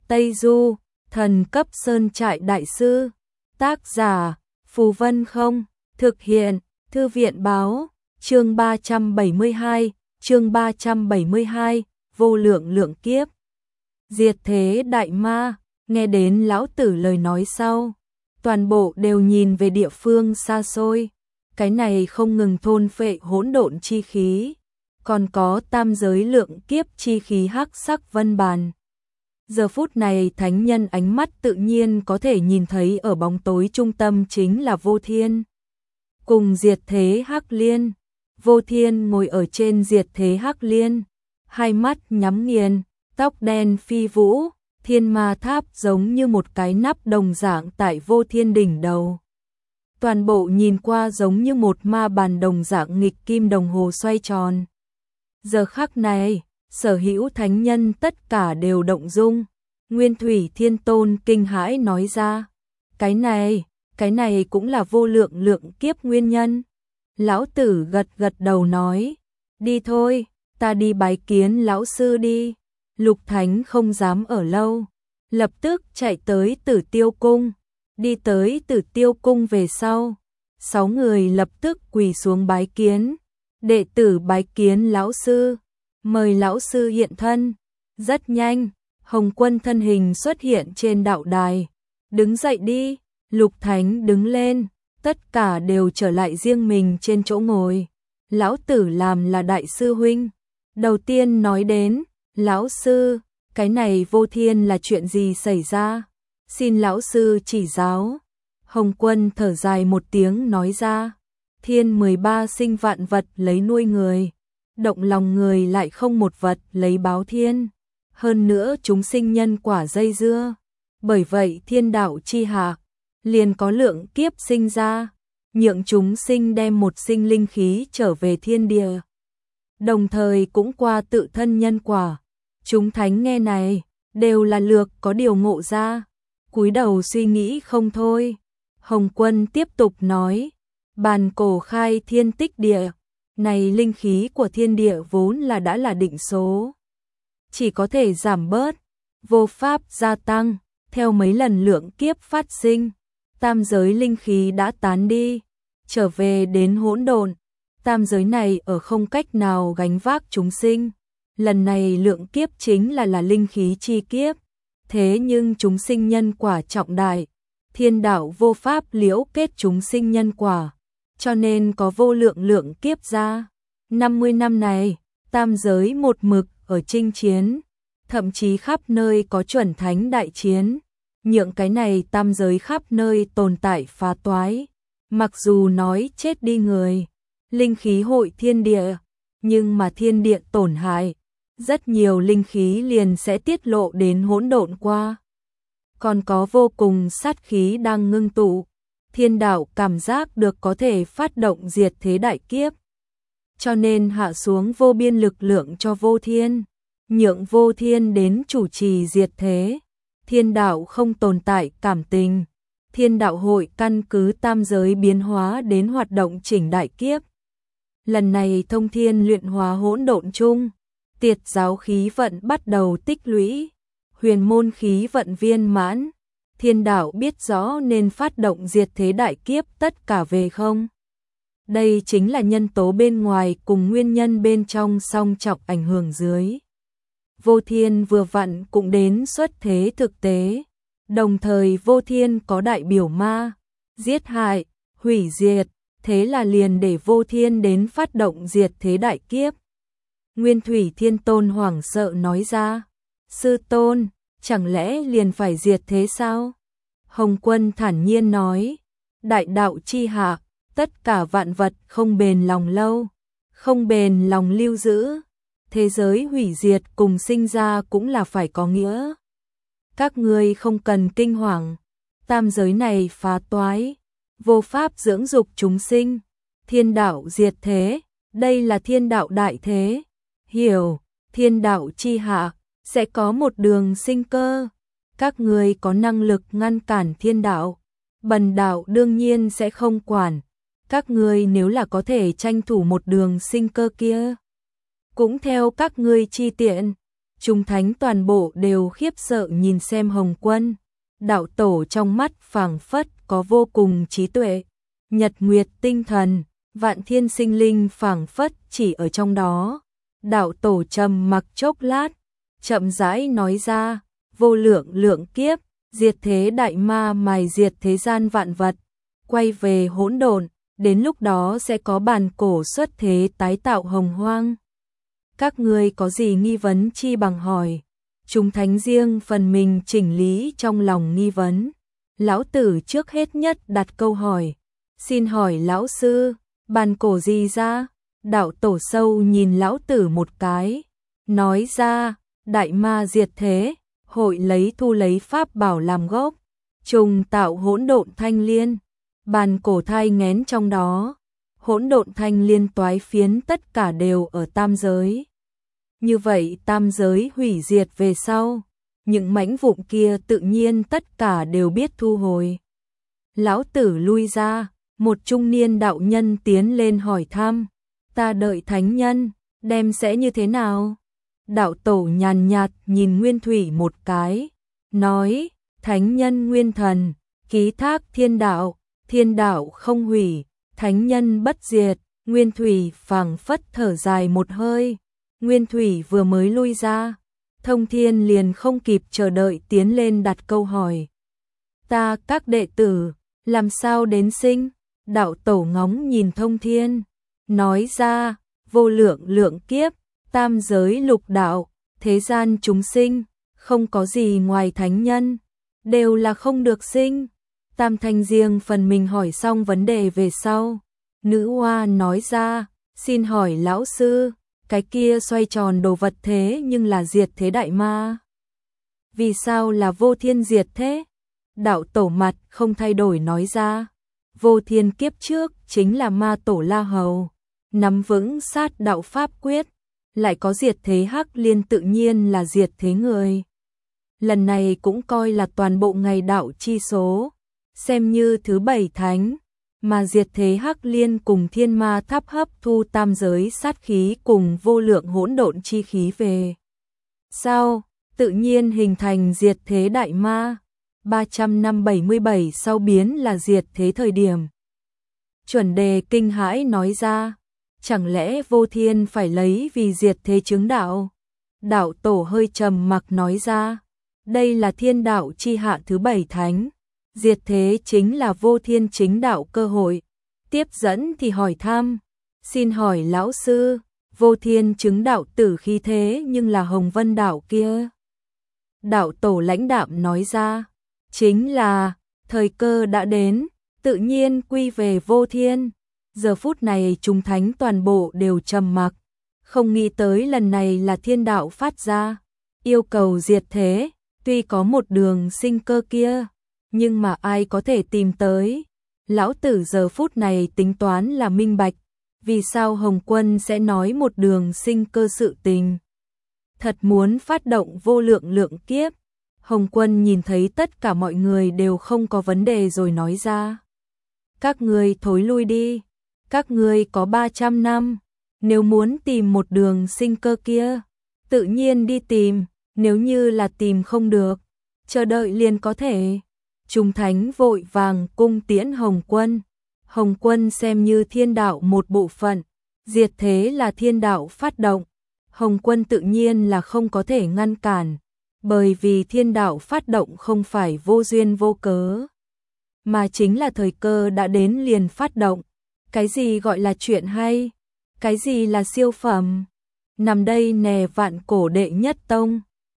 Tây Du, thần cấp sơn trại đại sư. Tác giả, Phù Vân Không. Thực hiện, Thư viện Báo. Chương 372, vô lượng lượng kiếp. Diệt thế đại ma, nghe đến lão tử lời nói sau, toàn bộ đều nhìn về địa phương xa xôi. Cái này không ngừng thôn phệ hỗn độn chi khí, còn có tam giới lượng kiếp chi khí hắc sắc vân bàn. Giờ phút này thánh nhân ánh mắt tự nhiên có thể nhìn thấy ở bóng tối trung tâm chính là Vô Thiên. Cùng diệt thế hắc liên, Vô Thiên ngồi ở trên diệt thế hắc liên, hai mắt nhắm nghiền, tóc đen phi vũ, thiên ma tháp giống như một cái nắp đồng dạng tại Vô Thiên đỉnh đầu. Toàn bộ nhìn qua giống như một ma bàn đồng dạng nghịch kim đồng hồ xoay tròn. Giờ khắc này, sở hữu thánh nhân tất cả đều động dung. Nguyên Thủy Thiên Tôn kinh hãi nói ra, cái này cũng là vô lượng lượng kiếp nguyên nhân. Lão tử gật gật đầu nói, đi thôi, ta đi bái kiến lão sư đi. Lục Thánh không dám ở lâu, lập tức chạy tới Tử Tiêu Cung. Đi tới Tử Tiêu Cung về sau, 6 người lập tức quỳ xuống bái kiến. Đệ tử bái kiến lão sư, mời lão sư hiện thân. Rất nhanh, Hồng Quân thân hình xuất hiện trên đạo đài. Đứng dậy đi. Lục Thánh đứng lên, tất cả đều trở lại riêng mình trên chỗ ngồi. Lão tử làm là đại sư huynh. Đầu tiên nói đến, lão sư, cái này Vô Thiên là chuyện gì xảy ra? Xin lão sư chỉ giáo. Hồng Quân thở dài một tiếng nói ra, thiên 13 sinh vạn vật lấy nuôi người, động lòng người lại không một vật lấy báo thiên. Hơn nữa chúng sinh nhân quả dây dưa, bởi vậy thiên đạo chi hạ, liền có lượng kiếp sinh ra, nhượng chúng sinh đem một sinh linh khí trở về thiên địa. Đồng thời cũng qua tự thân nhân quả. Chúng thánh nghe này, đều là lược có điều ngộ ra, cúi đầu suy nghĩ không thôi. Hồng Quân tiếp tục nói, bàn cổ khai thiên tích địa, này linh khí của thiên địa vốn là đã là định số, chỉ có thể giảm bớt, vô pháp gia tăng. Theo mấy lần lượng kiếp phát sinh, tam giới linh khí đã tán đi, trở về đến hỗn độn. Tam giới này ở không cách nào gánh vác chúng sinh. Lần này lượng kiếp chính là linh khí chi kiếp. Thế nhưng chúng sinh nhân quả trọng đại, thiên đạo vô pháp liễu kết chúng sinh nhân quả, cho nên có vô lượng lượng kiếp ra. 50 năm này, tam giới một mực ở chinh chiến, thậm chí khắp nơi có chuẩn thánh đại chiến, nhượng cái này tam giới khắp nơi tồn tại phá toái. Mặc dù nói chết đi người, linh khí hội thiên địa, nhưng mà thiên địa tổn hại, rất nhiều linh khí liền sẽ tiết lộ đến hỗn độn qua. Còn có vô cùng sát khí đang ngưng tụ, thiên đạo cảm giác được có thể phát động diệt thế đại kiếp. Cho nên hạ xuống vô biên lực lượng cho Vô Thiên, nhượng Vô Thiên đến chủ trì diệt thế. Thiên đạo không tồn tại cảm tình, thiên đạo hội căn cứ tam giới biến hóa đến hoạt động chỉnh đại kiếp. Lần này thông thiên luyện hóa hỗn độn chung, tiệt giáo khí vận bắt đầu tích lũy, huyền môn khí vận viên mãn. Thiên đạo biết rõ nên phát động diệt thế đại kiếp tất cả về không. Đây chính là nhân tố bên ngoài cùng nguyên nhân bên trong song trọng ảnh hưởng dưới. Vô Thiên vừa vặn cũng đến xuất thế thực tế, đồng thời Vô Thiên có đại biểu ma, giết hại, hủy diệt, thế là liền để Vô Thiên đến phát động diệt thế đại kiếp. Nguyên Thủy Thiên Tôn hoảng sợ nói ra, sư tôn, chẳng lẽ liền phải diệt thế sao? Hồng Quân thản nhiên nói, đại đạo chi hạ, tất cả vạn vật không bền lòng lâu, không bền lòng lưu giữ. Thế giới hủy diệt cùng sinh ra cũng là phải có nghĩa. Các ngươi không cần kinh hoàng, tam giới này phá toái, vô pháp dưỡng dục chúng sinh, thiên đạo diệt thế, đây là thiên đạo đại thế. Hiểu, thiên đạo chi hạ, sẽ có một đường sinh cơ. Các ngươi có năng lực ngăn cản thiên đạo, bần đạo đương nhiên sẽ không quản. Các ngươi nếu là có thể tranh thủ một đường sinh cơ kia, cũng theo các ngươi chi tiện. Chúng thánh toàn bộ đều khiếp sợ nhìn xem Hồng Quân. Đạo tổ trong mắt phảng phất có vô cùng trí tuệ, nhật nguyệt tinh thần, vạn thiên sinh linh phảng phất chỉ ở trong đó. Đạo tổ trầm mặc chốc lát, chậm rãi nói ra, vô lượng lượng kiếp, diệt thế đại ma mài diệt thế gian vạn vật, quay về hỗn độn, đến lúc đó sẽ có bàn cổ xuất thế tái tạo hồng hoang. Các ngươi có gì nghi vấn chi bằng hỏi. Chúng thánh riêng phần mình chỉnh lý trong lòng nghi vấn. Lão tử trước hết nhất đặt câu hỏi. Xin hỏi lão sư, bàn cổ gì ra? Đạo tổ sâu nhìn lão tử một cái, nói ra, đại ma diệt thế, hội lấy thu lấy pháp bảo làm gốc, trùng tạo hỗn độn thanh liên, bàn cổ thai nghén trong đó, hỗn độn thanh liên toái phiến tất cả đều ở tam giới. Như vậy tam giới hủy diệt về sau, những mảnh vụn kia tự nhiên tất cả đều biết thu hồi. Lão tử lui ra, một trung niên đạo nhân tiến lên hỏi thăm, ta đợi thánh nhân, đem sẽ như thế nào? Đạo tổ nhàn nhạt nhìn Nguyên Thủy một cái, nói, thánh nhân nguyên thần, ký thác thiên đạo không hủy, thánh nhân bất diệt. Nguyên Thủy phảng phất thở dài một hơi. Nguyên Thủy vừa mới lui ra, Thông Thiên liền không kịp chờ đợi tiến lên đặt câu hỏi. Ta các đệ tử, làm sao đến sinh? Đạo tổ ngóng nhìn Thông Thiên, nói ra, vô lượng lượng kiếp, tam giới lục đạo, thế gian chúng sinh, không có gì ngoài thánh nhân, đều là không được sinh. Tam Thanh riêng phần mình hỏi xong vấn đề về sau. Nữ hoa nói ra, xin hỏi lão sư, cái kia xoay tròn đồ vật thế nhưng là diệt thế đại ma. Vì sao là vô thiên diệt thế? Đạo tổ mặt không thay đổi nói ra, vô thiên kiếp trước chính là ma tổ La Hầu, nắm vững sát đạo pháp quyết, lại có diệt thế hắc liên tự nhiên là diệt thế người. Lần này cũng coi là toàn bộ ngày đạo chi số, xem như thứ 7 thánh, mà diệt thế hắc liên cùng thiên ma tháp hấp thu tam giới sát khí cùng vô lượng hỗn độn chi khí về. Sau, tự nhiên hình thành diệt thế đại ma, 300 năm 77 sau biến là diệt thế thời điểm. Chuẩn đề kinh hãi nói ra, chẳng lẽ vô thiên phải lấy vì diệt thế chứng đạo? Đạo tổ hơi trầm mặc nói ra, đây là thiên đạo chi hạ thứ 7 thánh, diệt thế chính là vô thiên chính đạo cơ hội. Tiếp dẫn thì hỏi thăm, xin hỏi lão sư, vô thiên chứng đạo tử khí thế nhưng là Hồng Vân đạo kia. Đạo tổ lãnh đạm nói ra, chính là, thời cơ đã đến, tự nhiên quy về vô thiên. Giờ phút này chúng thánh toàn bộ đều trầm mặc, không nghĩ tới lần này là thiên đạo phát ra, yêu cầu diệt thế, tuy có một đường sinh cơ kia, nhưng mà ai có thể tìm tới. Lão tử giờ phút này tính toán là minh bạch, vì sao Hồng Quân sẽ nói một đường sinh cơ sự tình. Thật muốn phát động vô lượng lượng kiếp. Hồng Quân nhìn thấy tất cả mọi người đều không có vấn đề rồi nói ra. Các ngươi thối lui đi, các ngươi có 300 năm, nếu muốn tìm một đường sinh cơ kia, tự nhiên đi tìm, nếu như là tìm không được, chờ đợi liền có thể. Chúng thánh vội vàng cung tiễn Hồng Quân. Hồng Quân xem như thiên đạo một bộ phận, diệt thế là thiên đạo phát động. Hồng Quân tự nhiên là không có thể ngăn cản, bởi vì thiên đạo phát động không phải vô duyên vô cớ, mà chính là thời cơ đã đến liền phát động. Cái gì gọi là chuyện hay? Cái gì là siêu phẩm? Nằm đây nè vạn cổ đệ nhất tông.